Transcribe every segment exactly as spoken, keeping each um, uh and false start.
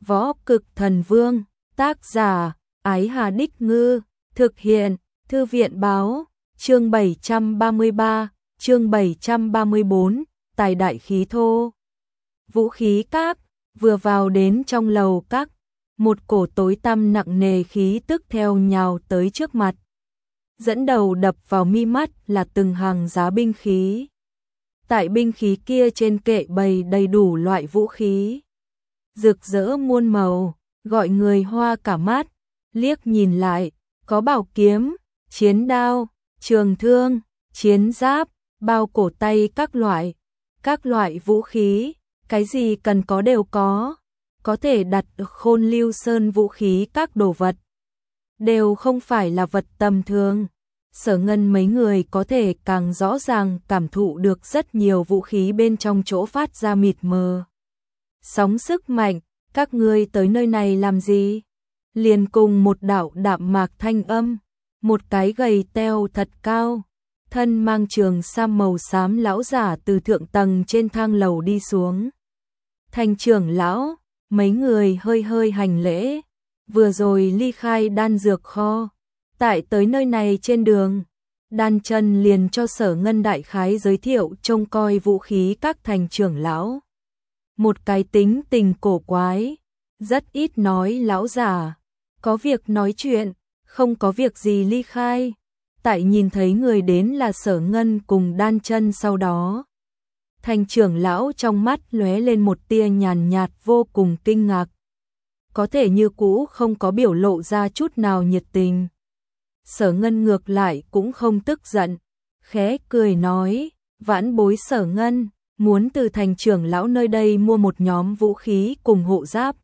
Võ Cực Thần Vương, tác giả, Ái Hà Đích Ngư, thực hiện, Thư viện Báo, chương bảy trăm ba mươi ba, chương bảy trăm ba mươi bốn, tài đại khí thô. Vũ khí các, vừa vào đến trong lầu các, một cổ tối tăm nặng nề khí tức theo nhào tới trước mặt. Dẫn đầu đập vào mi mắt là từng hàng giá binh khí. Tại binh khí kia trên kệ bày đầy đủ loại vũ khí. Rực rỡ muôn màu, gọi người hoa cả mắt, liếc nhìn lại, có bảo kiếm, chiến đao, trường thương, chiến giáp, bao cổ tay các loại, các loại vũ khí, cái gì cần có đều có, có thể đặt Khôn Lưu Sơn vũ khí các đồ vật. Đều không phải là vật tầm thường. Sở Ngân mấy người có thể càng rõ ràng cảm thụ được rất nhiều vũ khí bên trong chỗ phát ra mịt mờ. Sóng sức mạnh, các ngươi tới nơi này làm gì? Liền cùng một đạo đạm mạc thanh âm, một cái gầy teo thật cao, thân mang trường sam màu xám lão giả từ thượng tầng trên thang lầu đi xuống. Thành trưởng lão, mấy người hơi hơi hành lễ, vừa rồi ly khai đan dược kho. Tại tới nơi này trên đường, Đan Chân liền cho Sở Ngân đại khái giới thiệu trông coi vũ khí các thành trưởng lão. Một cái tính tình cổ quái, rất ít nói lão giả, có việc nói chuyện, không có việc gì ly khai. Tại nhìn thấy người đến là Sở Ngân cùng Đan Chân sau đó, thành trưởng lão trong mắt lóe lên một tia nhàn nhạt vô cùng kinh ngạc. Có thể như cũ không có biểu lộ ra chút nào nhiệt tình. Sở Ngân ngược lại cũng không tức giận, khẽ cười nói, vãn bối Sở Ngân, muốn từ thành trưởng lão nơi đây mua một nhóm vũ khí cùng hộ giáp.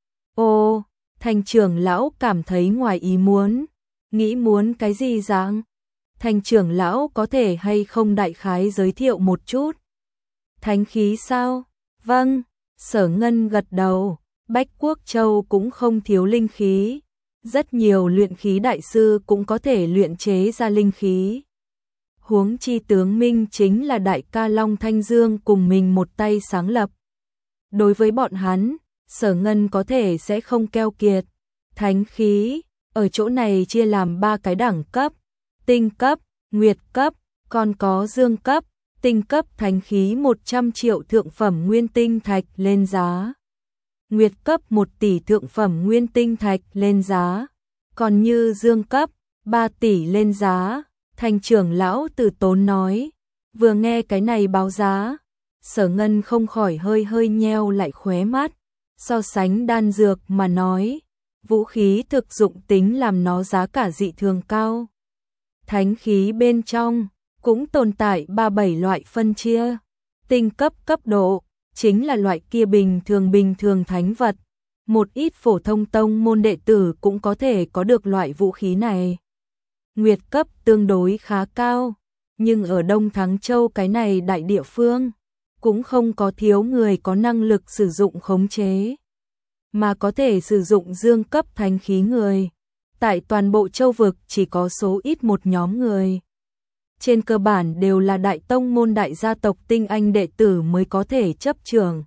Ô, thành trưởng lão cảm thấy ngoài ý muốn, nghĩ muốn cái gì dạng? Thành trưởng lão có thể hay không đại khái giới thiệu một chút? Thánh khí sao? Vâng, Sở Ngân gật đầu, Bách Quốc Châu cũng không thiếu linh khí. Rất nhiều luyện khí đại sư cũng có thể luyện chế ra linh khí. Huống chi tướng Minh chính là đại ca Long Thanh Dương cùng mình một tay sáng lập. Đối với bọn hắn, Sở Ngân có thể sẽ không keo kiệt. Thánh khí, ở chỗ này chia làm ba cái đẳng cấp, tinh cấp, nguyệt cấp, còn có dương cấp. Tinh cấp thánh khí một trăm triệu thượng phẩm nguyên tinh thạch lên giá. Nguyệt cấp một tỷ thượng phẩm nguyên tinh thạch lên giá, còn như dương cấp ba tỷ lên giá. Thành trưởng lão Từ Tốn nói, vừa nghe cái này báo giá, Sở Ngân không khỏi hơi hơi nheo lại khóe mắt, so sánh đan dược mà nói, vũ khí thực dụng tính làm nó giá cả dị thường cao. Thánh khí bên trong cũng tồn tại ba bảy loại phân chia, tinh cấp cấp độ chính là loại kia bình thường bình thường thánh vật, một ít phổ thông tông môn đệ tử cũng có thể có được loại vũ khí này. Nguyệt cấp tương đối khá cao, nhưng ở Đông Thắng Châu cái này đại địa phương, cũng không có thiếu người có năng lực sử dụng khống chế, mà có thể sử dụng dương cấp thánh khí người. Tại toàn bộ châu vực chỉ có số ít một nhóm người. Trên cơ bản đều là đại tông môn đại gia tộc tinh anh đệ tử mới có thể chấp trường.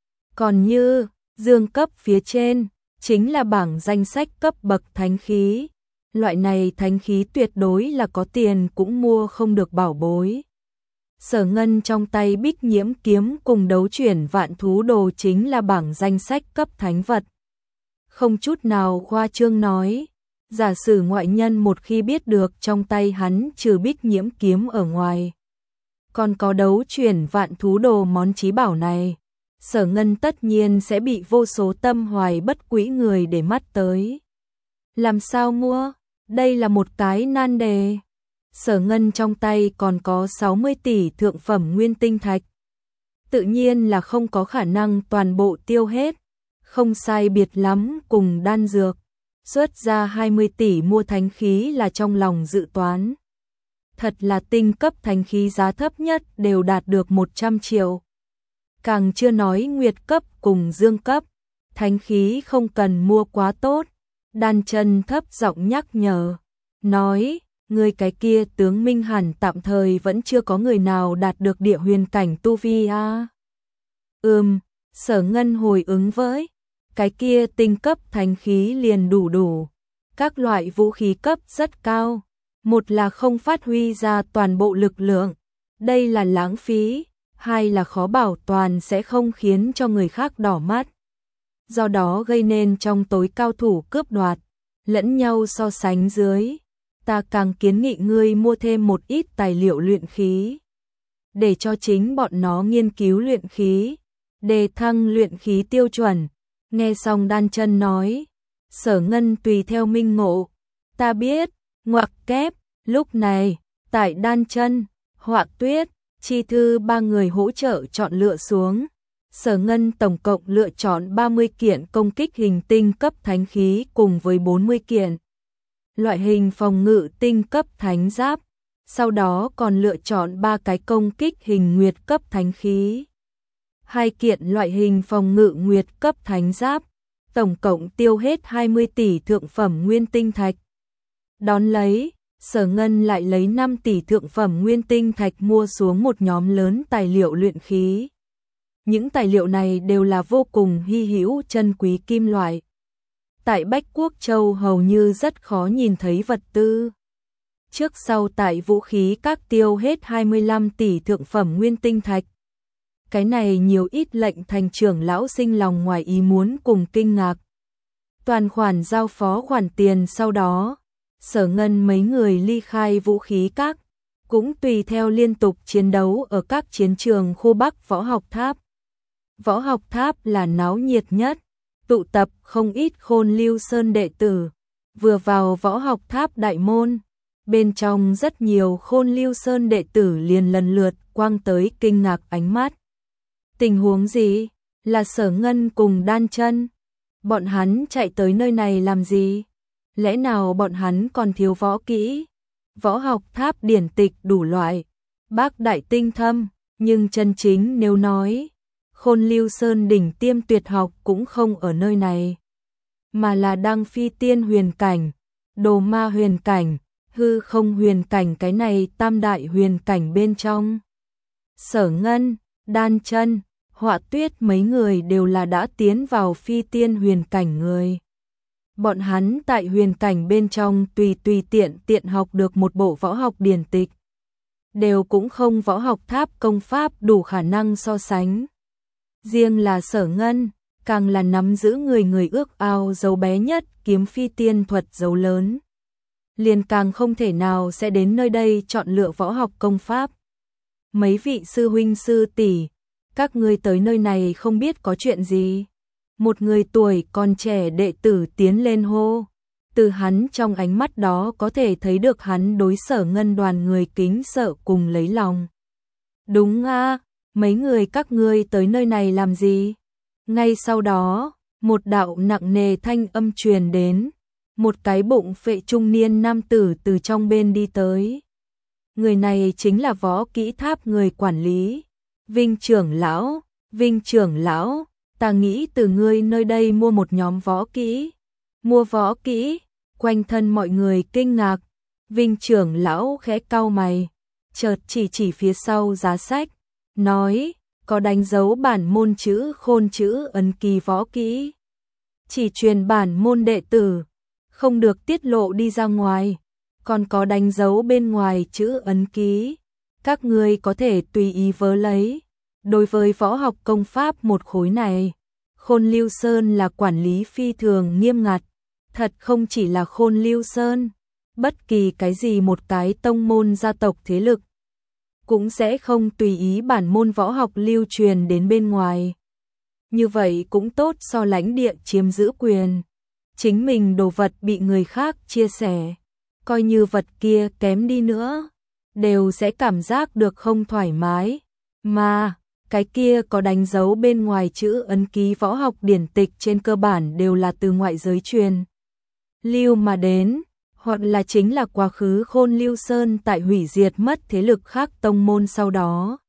Còn như dương cấp phía trên, chính là bảng danh sách cấp bậc thánh khí. Loại này thánh khí tuyệt đối là có tiền cũng mua không được bảo bối. Sở Ngân trong tay Bích Nhiễm kiếm cùng đấu chuyển vạn thú đồ chính là bảng danh sách cấp thánh vật. Không chút nào khoa trương nói. Giả sử ngoại nhân một khi biết được trong tay hắn trừ Bích Nhiễm kiếm ở ngoài, còn có đấu chuyển vạn thú đồ món chí bảo này, Sở Ngân tất nhiên sẽ bị vô số tâm hoài bất quỹ người để mắt tới. Làm sao mua? Đây là một cái nan đề. Sở Ngân trong tay còn có sáu mươi tỷ thượng phẩm nguyên tinh thạch. Tự nhiên là không có khả năng toàn bộ tiêu hết, không sai biệt lắm cùng đan dược. Xuất ra hai mươi tỷ mua thánh khí là trong lòng dự toán. Thật là tinh cấp thánh khí giá thấp nhất đều đạt được một trăm triệu. Càng chưa nói nguyệt cấp cùng dương cấp, thánh khí không cần mua quá tốt. Đan Chân thấp giọng nhắc nhở, nói, người cái kia tướng Minh hẳn tạm thời vẫn chưa có người nào đạt được địa huyền cảnh tu vi a. À? Ừm, Sở Ngân hồi ứng với, cái kia tinh cấp thánh khí liền đủ đủ. Các loại vũ khí cấp rất cao, một là không phát huy ra toàn bộ lực lượng, đây là lãng phí, hai là khó bảo toàn sẽ không khiến cho người khác đỏ mắt. Do đó gây nên trong tối cao thủ cướp đoạt, lẫn nhau so sánh dưới, ta càng kiến nghị ngươi mua thêm một ít tài liệu luyện khí, để cho chính bọn nó nghiên cứu luyện khí, đề thăng luyện khí tiêu chuẩn. Nghe xong Đan Chân nói, Sở Ngân tùy theo minh ngộ, ta biết, ngoặc kép, lúc này, tại Đan Chân, Họa Tuyết, Chi Thư ba người hỗ trợ chọn lựa xuống. Sở Ngân tổng cộng lựa chọn ba mươi kiện công kích hình tinh cấp thánh khí cùng với bốn mươi kiện loại hình phòng ngự tinh cấp thánh giáp, sau đó còn lựa chọn ba cái công kích hình nguyệt cấp thánh khí, hai kiện loại hình phòng ngự nguyệt cấp thánh giáp, tổng cộng tiêu hết hai mươi tỷ thượng phẩm nguyên tinh thạch. Đón lấy, Sở Ngân lại lấy năm tỷ thượng phẩm nguyên tinh thạch mua xuống một nhóm lớn tài liệu luyện khí. Những tài liệu này đều là vô cùng hy hữu chân quý kim loại. Tại Bách Quốc Châu hầu như rất khó nhìn thấy vật tư. Trước sau tại vũ khí các tiêu hết hai mươi lăm tỷ thượng phẩm nguyên tinh thạch. Cái này nhiều ít lệnh thành trưởng lão sinh lòng ngoài ý muốn cùng kinh ngạc. Toàn khoản giao phó khoản tiền sau đó, Sở Ngân mấy người ly khai vũ khí các, cũng tùy theo liên tục chiến đấu ở các chiến trường khu Bắc Võ Học Tháp. Võ Học Tháp là náo nhiệt nhất, tụ tập không ít Khôn Lưu Sơn đệ tử. Vừa vào Võ Học Tháp đại môn, bên trong rất nhiều Khôn Lưu Sơn đệ tử liền lần lượt quang tới kinh ngạc ánh mắt. Tình huống gì? Là Sở Ngân cùng Đan Chân. Bọn hắn chạy tới nơi này làm gì? Lẽ nào bọn hắn còn thiếu võ kỹ? Võ Học Tháp điển tịch đủ loại, bác đại tinh thâm, nhưng chân chính nếu nói, Khôn Lưu Sơn đỉnh tiêm tuyệt học cũng không ở nơi này, mà là Đăng Phi Tiên huyền cảnh, Đồ Ma huyền cảnh, Hư Không huyền cảnh, cái này tam đại huyền cảnh bên trong. Sở Ngân, Đan Chân, Họa Tuyết mấy người đều là đã tiến vào Phi Tiên huyền cảnh người. Bọn hắn tại huyền cảnh bên trong tùy tùy tiện tiện học được một bộ võ học điển tịch, đều cũng không Võ Học Tháp công pháp đủ khả năng so sánh. Riêng là Sở Ngân, càng là nắm giữ người người ước ao dấu bé nhất kiếm phi tiên thuật dấu lớn. Liền càng không thể nào sẽ đến nơi đây chọn lựa võ học công pháp. Mấy vị sư huynh sư tỷ, các ngươi tới nơi này không biết có chuyện gì? Một người tuổi còn trẻ đệ tử tiến lên hô. Từ hắn trong ánh mắt đó có thể thấy được hắn đối Sở Ngân đoàn người kính sợ cùng lấy lòng. Đúng a, mấy người các ngươi tới nơi này làm gì? Ngay sau đó, một đạo nặng nề thanh âm truyền đến, một cái bụng phệ trung niên nam tử từ trong bên đi tới. Người này chính là Võ Kỹ Tháp người quản lý, Vinh trưởng lão. Vinh trưởng lão, ta nghĩ từ ngươi nơi đây mua một nhóm võ kỹ. Mua võ kỹ? Quanh thân mọi người kinh ngạc. Vinh trưởng lão khẽ cau mày, chợt chỉ chỉ phía sau giá sách, nói, có đánh dấu bản môn chữ Khôn chữ ấn ký võ kỹ. Chỉ truyền bản môn đệ tử, không được tiết lộ đi ra ngoài. Còn có đánh dấu bên ngoài chữ ấn ký, các ngươi có thể tùy ý vớ lấy. Đối với võ học công pháp một khối này, Khôn Lưu Sơn là quản lý phi thường nghiêm ngặt. Thật không chỉ là Khôn Lưu Sơn, bất kỳ cái gì một cái tông môn gia tộc thế lực cũng sẽ không tùy ý bản môn võ học lưu truyền đến bên ngoài. Như vậy cũng tốt so lãnh địa chiếm giữ quyền. Chính mình đồ vật bị người khác chia sẻ, coi như vật kia kém đi nữa, đều sẽ cảm giác được không thoải mái. Mà, cái kia có đánh dấu bên ngoài chữ ấn ký võ học điển tịch trên cơ bản đều là từ ngoại giới truyền lưu mà đến, hoặc là chính là quá khứ Khôn Lưu Sơn tại hủy diệt mất thế lực khác tông môn sau đó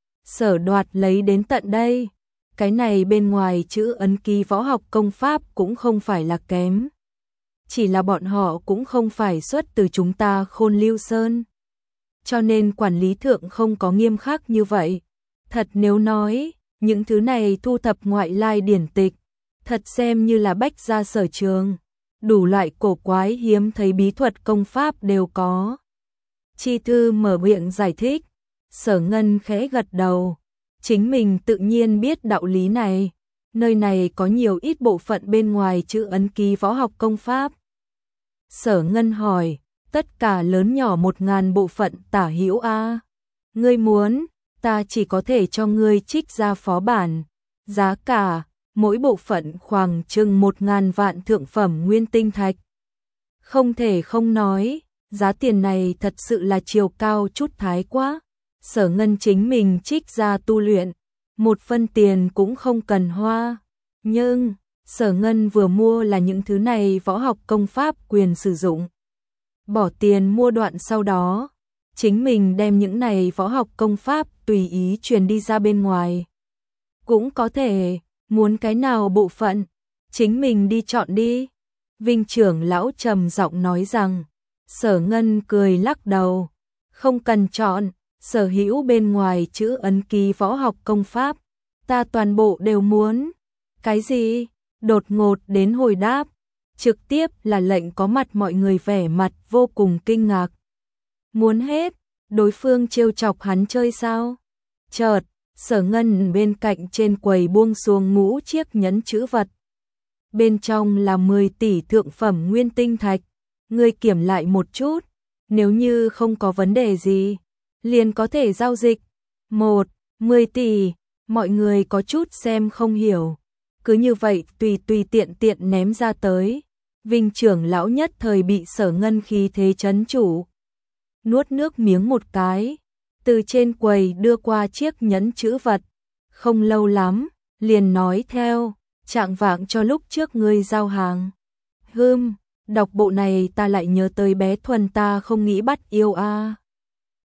sở đoạt lấy đến tận đây. Cái này bên ngoài chữ ấn ký võ học công pháp cũng không phải là kém, chỉ là bọn họ cũng không phải xuất từ chúng ta Khôn Lưu Sơn, cho nên quản lý thượng không có nghiêm khắc như vậy. Thật nếu nói, những thứ này thu thập ngoại lai điển tịch, thật xem như là bách gia sở trường, đủ loại cổ quái hiếm thấy bí thuật công pháp đều có. Chi thư mở miệng giải thích, Sở Ngân khẽ gật đầu, chính mình tự nhiên biết đạo lý này, nơi này có nhiều ít bộ phận bên ngoài chữ ấn ký võ học công pháp. Sở Ngân hỏi, tất cả lớn nhỏ một ngàn bộ phận tả hữu a. Ngươi muốn, ta chỉ có thể cho ngươi trích ra phó bản, giá cả, mỗi bộ phận khoảng chừng một ngàn vạn thượng phẩm nguyên tinh thạch. Không thể không nói, giá tiền này thật sự là chiều cao chút thái quá. Sở Ngân chính mình trích ra tu luyện, một phân tiền cũng không cần hoa. Nhưng, Sở Ngân vừa mua là những thứ này võ học công pháp quyền sử dụng. Bỏ tiền mua đoạn sau đó, chính mình đem những này võ học công pháp tùy ý truyền đi ra bên ngoài. Cũng có thể, muốn cái nào bộ phận, chính mình đi chọn đi. Vinh trưởng lão trầm giọng nói rằng, Sở Ngân cười lắc đầu, không cần chọn, sở hữu bên ngoài chữ ấn ký võ học công pháp, ta toàn bộ đều muốn. Cái gì? Đột ngột đến hồi đáp, trực tiếp là lệnh có mặt mọi người vẻ mặt vô cùng kinh ngạc. Muốn hết, đối phương trêu chọc hắn chơi sao? Chợt, Sở Ngân bên cạnh trên quầy buông xuống ngũ chiếc nhẫn chữ vật. Bên trong là mười tỷ thượng phẩm nguyên tinh thạch, ngươi kiểm lại một chút, nếu như không có vấn đề gì, liền có thể giao dịch. Một, mười tỷ, mọi người có chút xem không hiểu. Cứ như vậy tùy tùy tiện tiện ném ra tới. Vinh trưởng lão nhất thời bị Sở Ngân khí thế chấn chủ. Nuốt nước miếng một cái, từ trên quầy đưa qua chiếc nhẫn chữ vật. Không lâu lắm, liền nói theo, trạng vạng cho lúc trước ngươi giao hàng. Hừm, đọc bộ này ta lại nhớ tới bé Thuần ta không nghĩ bắt yêu a.